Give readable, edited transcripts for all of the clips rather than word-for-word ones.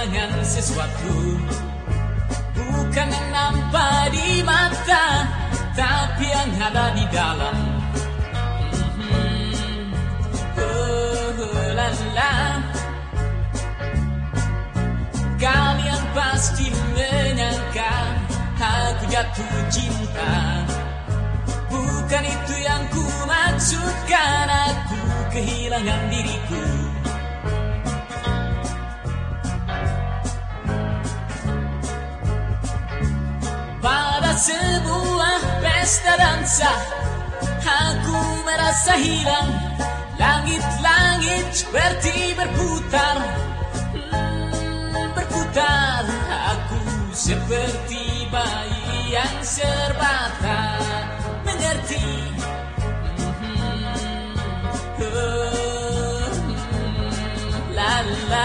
kehilangan sesuatu, bukan yang nampak di mata, tapi yang ada di dalam. Kalian pasti menyangka aku jatuh cinta, bukan itu yang ku maksudkan. Aku kehilangan diriku. Pada sebuah pesta dansa, aku merasa hilang. Langit-langit seperti berputar, berputar. Aku seperti bayi yang serba tak mengerti. La la,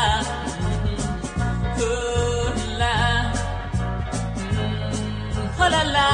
la, oh la la.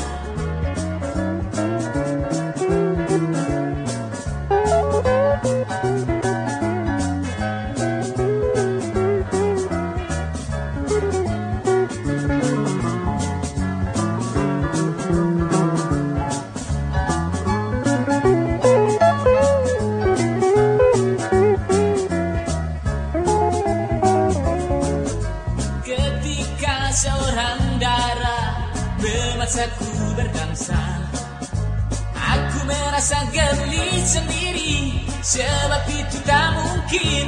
Seorang darah memaksaku berdansa, aku merasa geli sendiri, sebab itu tak mungkin.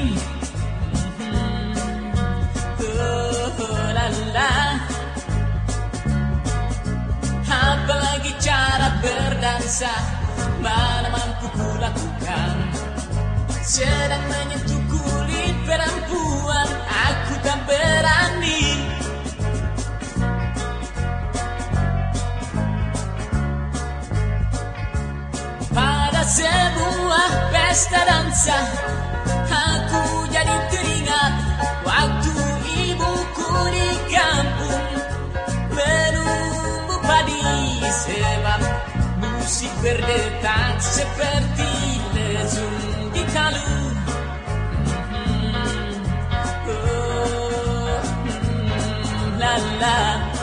Oh la la, apalagi cara berdansa mana mampu ku lakukan. Sedang menyentuh kulit perempuan, aku tak berani. Sebuah pesta dansa, aku jadi teringat waktu ibuku di kampung menumbuh padi, sebab musik berdetak seperti lesung di kalu. La la.